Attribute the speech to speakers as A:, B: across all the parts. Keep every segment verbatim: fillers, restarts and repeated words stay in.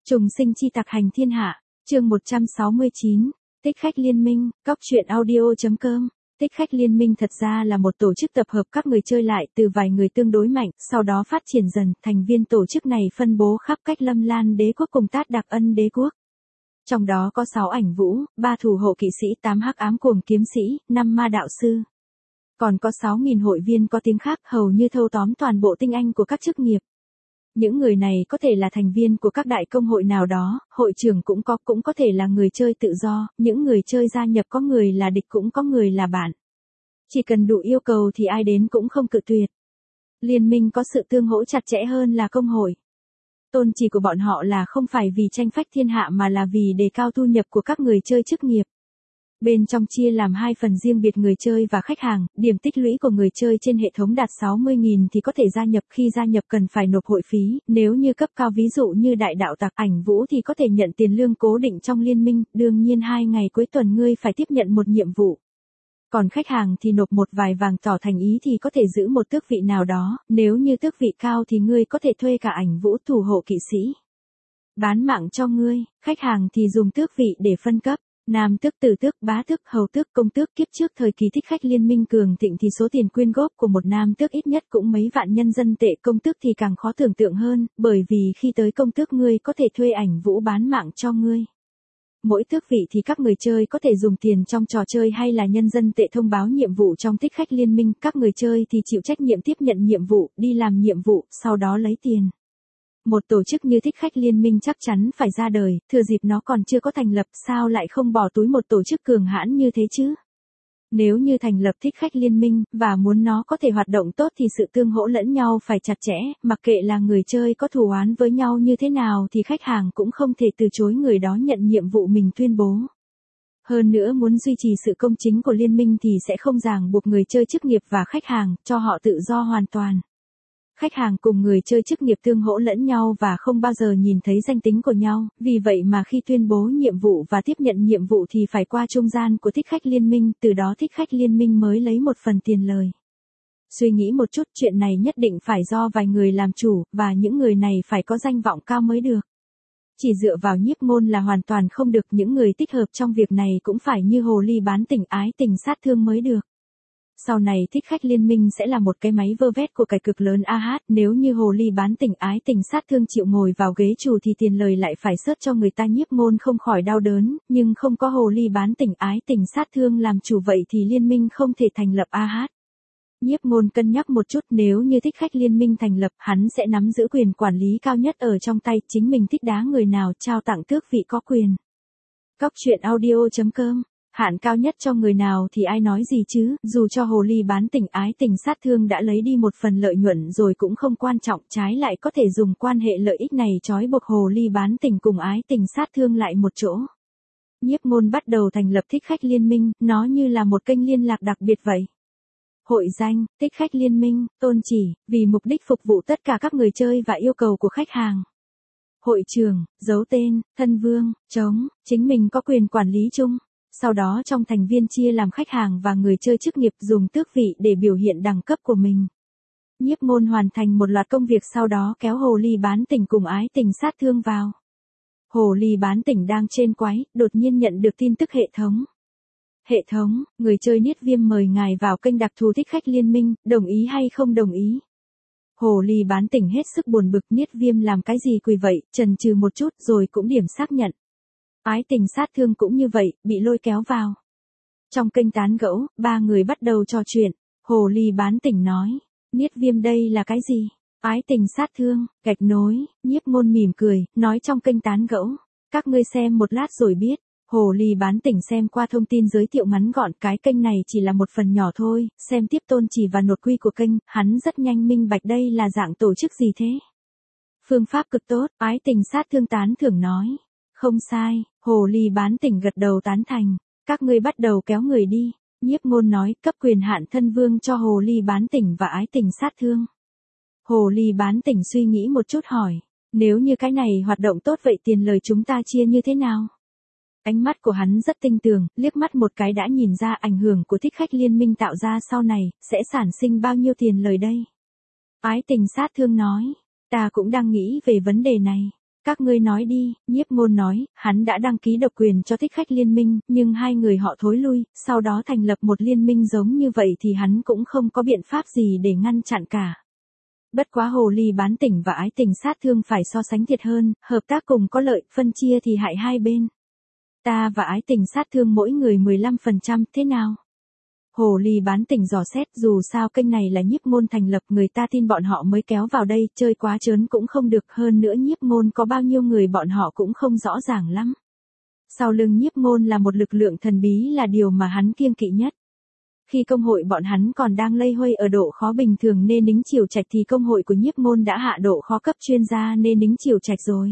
A: Trùng sinh chi tặc hành thiên hạ, chương một trăm sáu mươi chín, Thích khách liên minh, cóc truyện audio.com. Thích khách liên minh thật ra là một tổ chức tập hợp các người chơi lại từ vài người tương đối mạnh, sau đó phát triển dần, thành viên tổ chức này phân bố khắp cách Lâm Lan đế quốc cùng Tát Đặc Ân đế quốc. Trong đó có sáu ảnh vũ, ba thủ hộ kỵ sĩ, tám hắc ám cuồng kiếm sĩ, năm ma đạo sư. Còn có sáu nghìn hội viên có tiếng khác, hầu như thâu tóm toàn bộ tinh anh của các chức nghiệp. Những người này có thể là thành viên của các đại công hội nào đó, hội trưởng cũng có, cũng có thể là người chơi tự do, những người chơi gia nhập có người là địch cũng có người là bạn. Chỉ cần đủ yêu cầu thì ai đến cũng không cự tuyệt. Liên minh có sự tương hỗ chặt chẽ hơn là công hội. Tôn chỉ của bọn họ là không phải vì tranh phách thiên hạ mà là vì đề cao thu nhập của các người chơi chức nghiệp. Bên trong chia làm hai phần riêng biệt người chơi và khách hàng, điểm tích lũy của người chơi trên hệ thống đạt sáu mươi nghìn thì có thể gia nhập, khi gia nhập cần phải nộp hội phí, nếu như cấp cao ví dụ như đại đạo tặc ảnh vũ thì có thể nhận tiền lương cố định trong liên minh, đương nhiên hai ngày cuối tuần ngươi phải tiếp nhận một nhiệm vụ. Còn khách hàng thì nộp một vài vàng tỏ thành ý thì có thể giữ một tước vị nào đó, nếu như tước vị cao thì ngươi có thể thuê cả ảnh vũ thủ hộ kỵ sĩ. Bán mạng cho ngươi, khách hàng thì dùng tước vị để phân cấp. Nam tước, tử tước, bá tước, hầu tước, công tước. Kiếp trước thời kỳ thích khách liên minh cường thịnh thì số tiền quyên góp của một nam tước ít nhất cũng mấy vạn nhân dân tệ, công tước thì càng khó tưởng tượng hơn, bởi vì khi tới công tước ngươi có thể thuê ảnh vũ bán mạng cho ngươi. Mỗi tước vị thì các người chơi có thể dùng tiền trong trò chơi hay là nhân dân tệ thông báo nhiệm vụ trong thích khách liên minh, các người chơi thì chịu trách nhiệm tiếp nhận nhiệm vụ, đi làm nhiệm vụ, sau đó lấy tiền. Một tổ chức như thích khách liên minh chắc chắn phải ra đời, thừa dịp nó còn chưa có thành lập, sao lại không bỏ túi một tổ chức cường hãn như thế chứ? Nếu như thành lập thích khách liên minh, và muốn nó có thể hoạt động tốt thì sự tương hỗ lẫn nhau phải chặt chẽ, mặc kệ là người chơi có thù oán với nhau như thế nào thì khách hàng cũng không thể từ chối người đó nhận nhiệm vụ mình tuyên bố. Hơn nữa muốn duy trì sự công chính của liên minh thì sẽ không ràng buộc người chơi chức nghiệp và khách hàng, cho họ tự do hoàn toàn. Khách hàng cùng người chơi chức nghiệp tương hỗ lẫn nhau và không bao giờ nhìn thấy danh tính của nhau, vì vậy mà khi tuyên bố nhiệm vụ và tiếp nhận nhiệm vụ thì phải qua trung gian của thích khách liên minh, từ đó thích khách liên minh mới lấy một phần tiền lời. Suy nghĩ một chút, chuyện này nhất định phải do vài người làm chủ, và những người này phải có danh vọng cao mới được. Chỉ dựa vào nhiếp ngôn là hoàn toàn không được, những người tích hợp trong việc này cũng phải như hồ ly bán tình ái tình sát thương mới được. Sau này thích khách liên minh sẽ là một cái máy vơ vét của cải cực lớn a hát, nếu như hồ ly bán tình ái tình sát thương chịu ngồi vào ghế chủ thì tiền lời lại phải sớt cho người ta, nhiếp ngôn không khỏi đau đớn, nhưng không có hồ ly bán tình ái tình sát thương làm chủ vậy thì liên minh không thể thành lập a hát. Nhiếp ngôn cân nhắc một chút, nếu như thích khách liên minh thành lập, hắn sẽ nắm giữ quyền quản lý cao nhất ở trong tay, chính mình thích đá người nào trao tặng tước vị có quyền. Cóc truyện audio.com. Hạn cao nhất cho người nào thì ai nói gì chứ, dù cho hồ ly bán tình ái tình sát thương đã lấy đi một phần lợi nhuận rồi cũng không quan trọng, trái lại có thể dùng quan hệ lợi ích này trói buộc hồ ly bán tình cùng ái tình sát thương lại một chỗ. Nhiếp ngôn bắt đầu thành lập thích khách liên minh, nó như là một kênh liên lạc đặc biệt vậy. Hội danh, thích khách liên minh, tôn chỉ, vì mục đích phục vụ tất cả các người chơi và yêu cầu của khách hàng. Hội trưởng, giấu tên, thân vương, trống, chính mình có quyền quản lý chung. Sau đó trong thành viên chia làm khách hàng và người chơi chức nghiệp, dùng tước vị để biểu hiện đẳng cấp của mình. Nhiếp ngôn hoàn thành một loạt công việc, sau đó kéo hồ ly bán tình cùng ái tình sát thương vào. Hồ ly bán tình đang trên quái, đột nhiên nhận được tin tức hệ thống. Hệ thống, người chơi Niết Viêm mời ngài vào kênh đặc thù thích khách liên minh, đồng ý hay không đồng ý? Hồ ly bán tình hết sức buồn bực, Niết Viêm làm cái gì quỳ vậy, chần chừ một chút rồi cũng điểm xác nhận. Ái tình sát thương cũng như vậy, bị lôi kéo vào. Trong kênh tán gẫu, ba người bắt đầu trò chuyện. Hồ ly bán tình nói, Niết Viêm đây là cái gì? Ái tình sát thương, gạch nối, nhiếp ngôn mỉm cười, nói trong kênh tán gẫu. Các ngươi xem một lát rồi biết. Hồ ly bán tình xem qua thông tin giới thiệu ngắn gọn, cái kênh này chỉ là một phần nhỏ thôi, xem tiếp tôn chỉ và nội quy của kênh, hắn rất nhanh minh bạch đây là dạng tổ chức gì thế. Phương pháp cực tốt, ái tình sát thương tán thưởng nói. Không sai, hồ ly bán tình gật đầu tán thành. Các ngươi bắt đầu kéo người đi. Nhiếp ngôn nói, cấp quyền hạn thân vương cho hồ ly bán tình và ái tình sát thương. Hồ ly bán tình suy nghĩ một chút hỏi. Nếu như cái này hoạt động tốt vậy tiền lời chúng ta chia như thế nào? Ánh mắt của hắn rất tinh tường, liếc mắt một cái đã nhìn ra ảnh hưởng của thích khách liên minh tạo ra sau này, sẽ sản sinh bao nhiêu tiền lời đây. Ái tình sát thương nói. Ta cũng đang nghĩ về vấn đề này. Các ngươi nói đi, Nhiếp Ngôn nói, hắn đã đăng ký độc quyền cho Thích Khách Liên Minh, nhưng hai người họ thối lui, sau đó thành lập một liên minh giống như vậy thì hắn cũng không có biện pháp gì để ngăn chặn cả. Bất quá hồ ly bán tỉnh và ái tình sát thương phải so sánh thiệt hơn, hợp tác cùng có lợi, phân chia thì hại hai bên. Ta và ái tình sát thương mỗi người mười lăm phần trăm, thế nào? Hồ ly bán tỉnh dò xét, dù sao kênh này là Nhiếp Ngôn thành lập, người ta tin bọn họ mới kéo vào đây, chơi quá trớn cũng không được, hơn nữa Nhiếp Ngôn có bao nhiêu người bọn họ cũng không rõ ràng lắm. Sau lưng Nhiếp Ngôn là một lực lượng thần bí là điều mà hắn kiêng kỵ nhất. Khi công hội bọn hắn còn đang lây hoay ở độ khó bình thường nên Nính Chiều Trạch thì công hội của Nhiếp Ngôn đã hạ độ khó cấp chuyên gia nên Nính Chiều Trạch rồi.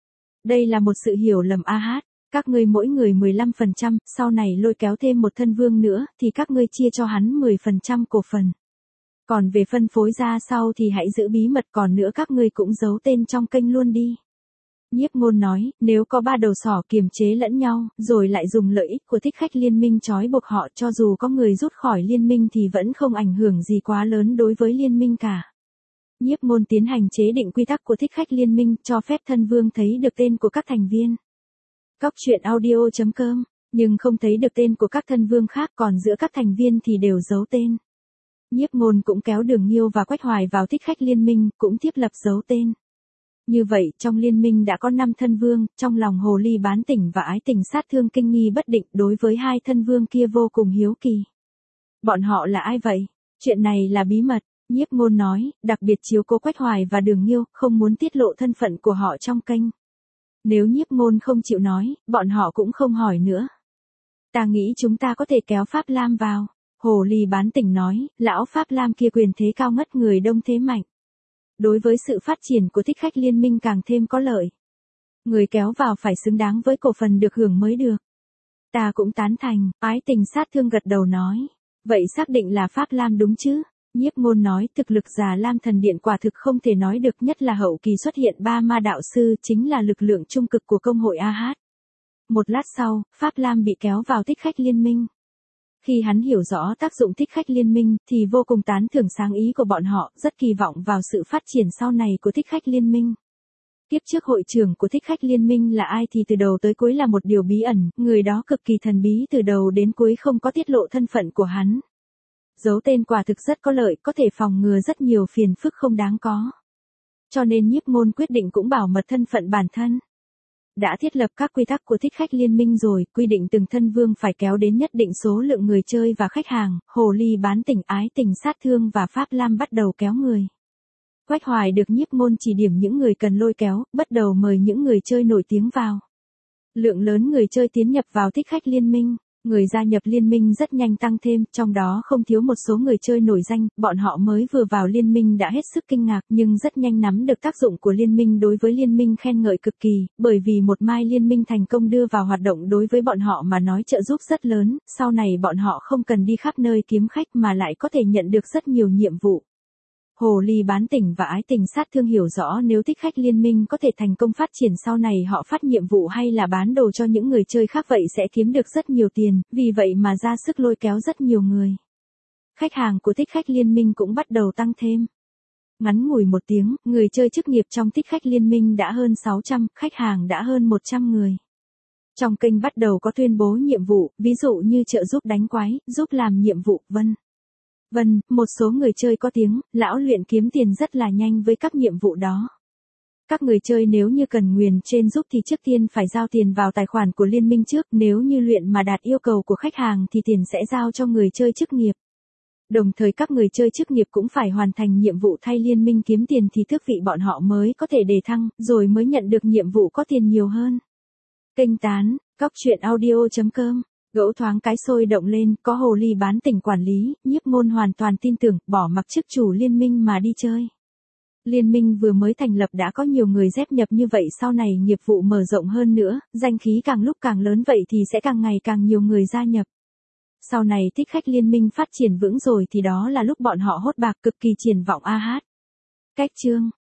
A: Đây là một sự hiểu lầm a hát. Các ngươi mỗi người mười lăm phần trăm, sau này lôi kéo thêm một thân vương nữa, thì các ngươi chia cho hắn mười phần trăm cổ phần. Còn về phân phối ra sau thì hãy giữ bí mật, còn nữa các ngươi cũng giấu tên trong kênh luôn đi. Nhiếp Ngôn nói, nếu có ba đầu sỏ kiềm chế lẫn nhau, rồi lại dùng lợi ích của Thích Khách Liên Minh trói buộc họ, cho dù có người rút khỏi liên minh thì vẫn không ảnh hưởng gì quá lớn đối với liên minh cả. Nhiếp Ngôn tiến hành chế định quy tắc của Thích Khách Liên Minh, cho phép thân vương thấy được tên của các thành viên. Cóc truyện audio chấm com, nhưng không thấy được tên của các thân vương khác, còn giữa các thành viên thì đều giấu tên. Nhiếp Ngôn cũng kéo Đường Nhiêu và Quách Hoài vào Thích Khách Liên Minh, cũng thiết lập giấu tên. Như vậy, trong liên minh đã có năm thân vương, trong lòng hồ ly bán tỉnh và ái tình sát thương kinh nghi bất định, đối với hai thân vương kia vô cùng hiếu kỳ. Bọn họ là ai vậy? Chuyện này là bí mật, Nhiếp Ngôn nói, đặc biệt chiếu cố Quách Hoài và Đường Nhiêu, không muốn tiết lộ thân phận của họ trong kênh. Nếu Nhiếp Ngôn không chịu nói, bọn họ cũng không hỏi nữa. Ta nghĩ chúng ta có thể kéo Pháp Lam vào. Hồ ly bán tỉnh nói, lão Pháp Lam kia quyền thế cao ngất, người đông thế mạnh. Đối với sự phát triển của Thích Khách Liên Minh càng thêm có lợi. Người kéo vào phải xứng đáng với cổ phần được hưởng mới được. Ta cũng tán thành, ái tình sát thương gật đầu nói. Vậy xác định là Pháp Lam đúng chứ? Nhiếp Ngôn nói, thực lực Già Lam Thần Điện quả thực không thể nói được, nhất là hậu kỳ xuất hiện ba ma đạo sư, chính là lực lượng trung cực của công hội a hát. Một lát sau, Pháp Lam bị kéo vào Thích Khách Liên Minh. Khi hắn hiểu rõ tác dụng Thích Khách Liên Minh, thì vô cùng tán thưởng sáng ý của bọn họ, rất kỳ vọng vào sự phát triển sau này của Thích Khách Liên Minh. Tiếp trước hội trưởng của Thích Khách Liên Minh là ai thì từ đầu tới cuối là một điều bí ẩn, người đó cực kỳ thần bí, từ đầu đến cuối không có tiết lộ thân phận của hắn. Giấu tên quả thực rất có lợi, có thể phòng ngừa rất nhiều phiền phức không đáng có. Cho nên Nhiếp Ngôn quyết định cũng bảo mật thân phận bản thân. Đã thiết lập các quy tắc của Thích Khách Liên Minh rồi, quy định từng thân vương phải kéo đến nhất định số lượng người chơi và khách hàng, hồ ly bán tỉnh, ái tình sát thương và Pháp Lam bắt đầu kéo người. Quách Hoài được Nhiếp Ngôn chỉ điểm những người cần lôi kéo, bắt đầu mời những người chơi nổi tiếng vào. Lượng lớn người chơi tiến nhập vào Thích Khách Liên Minh. Người gia nhập liên minh rất nhanh tăng thêm, trong đó không thiếu một số người chơi nổi danh, bọn họ mới vừa vào liên minh đã hết sức kinh ngạc nhưng rất nhanh nắm được tác dụng của liên minh, đối với liên minh khen ngợi cực kỳ, bởi vì một mai liên minh thành công đưa vào hoạt động đối với bọn họ mà nói trợ giúp rất lớn, sau này bọn họ không cần đi khắp nơi kiếm khách mà lại có thể nhận được rất nhiều nhiệm vụ. Hồ ly bán tỉnh và ái tình sát thương hiểu rõ nếu Thích Khách Liên Minh có thể thành công phát triển, sau này họ phát nhiệm vụ hay là bán đồ cho những người chơi khác vậy sẽ kiếm được rất nhiều tiền, vì vậy mà ra sức lôi kéo rất nhiều người. Khách hàng của Thích Khách Liên Minh cũng bắt đầu tăng thêm. Ngắn ngủi một tiếng, người chơi chức nghiệp trong Thích Khách Liên Minh đã hơn sáu trăm, khách hàng đã hơn một trăm người. Trong kênh bắt đầu có tuyên bố nhiệm vụ, ví dụ như trợ giúp đánh quái, giúp làm nhiệm vụ, vân Vân, một số người chơi có tiếng, lão luyện kiếm tiền rất là nhanh với các nhiệm vụ đó. Các người chơi nếu như cần nguyền trên giúp thì trước tiên phải giao tiền vào tài khoản của liên minh trước, nếu như luyện mà đạt yêu cầu của khách hàng thì tiền sẽ giao cho người chơi chức nghiệp. Đồng thời các người chơi chức nghiệp cũng phải hoàn thành nhiệm vụ thay liên minh kiếm tiền thì tước vị bọn họ mới có thể đề thăng, rồi mới nhận được nhiệm vụ có tiền nhiều hơn. Kênh tán, cóc truyện audio chấm com. Gẫu thoáng cái sôi động lên, có hồ ly bán tỉnh quản lý, Nhiếp Ngôn hoàn toàn tin tưởng, bỏ mặc chức chủ liên minh mà đi chơi. Liên minh vừa mới thành lập đã có nhiều người dép nhập như vậy, sau này nghiệp vụ mở rộng hơn nữa, danh khí càng lúc càng lớn vậy thì sẽ càng ngày càng nhiều người gia nhập. Sau này Thích Khách Liên Minh phát triển vững rồi thì đó là lúc bọn họ hốt bạc, cực kỳ triển vọng a hát. Cách chương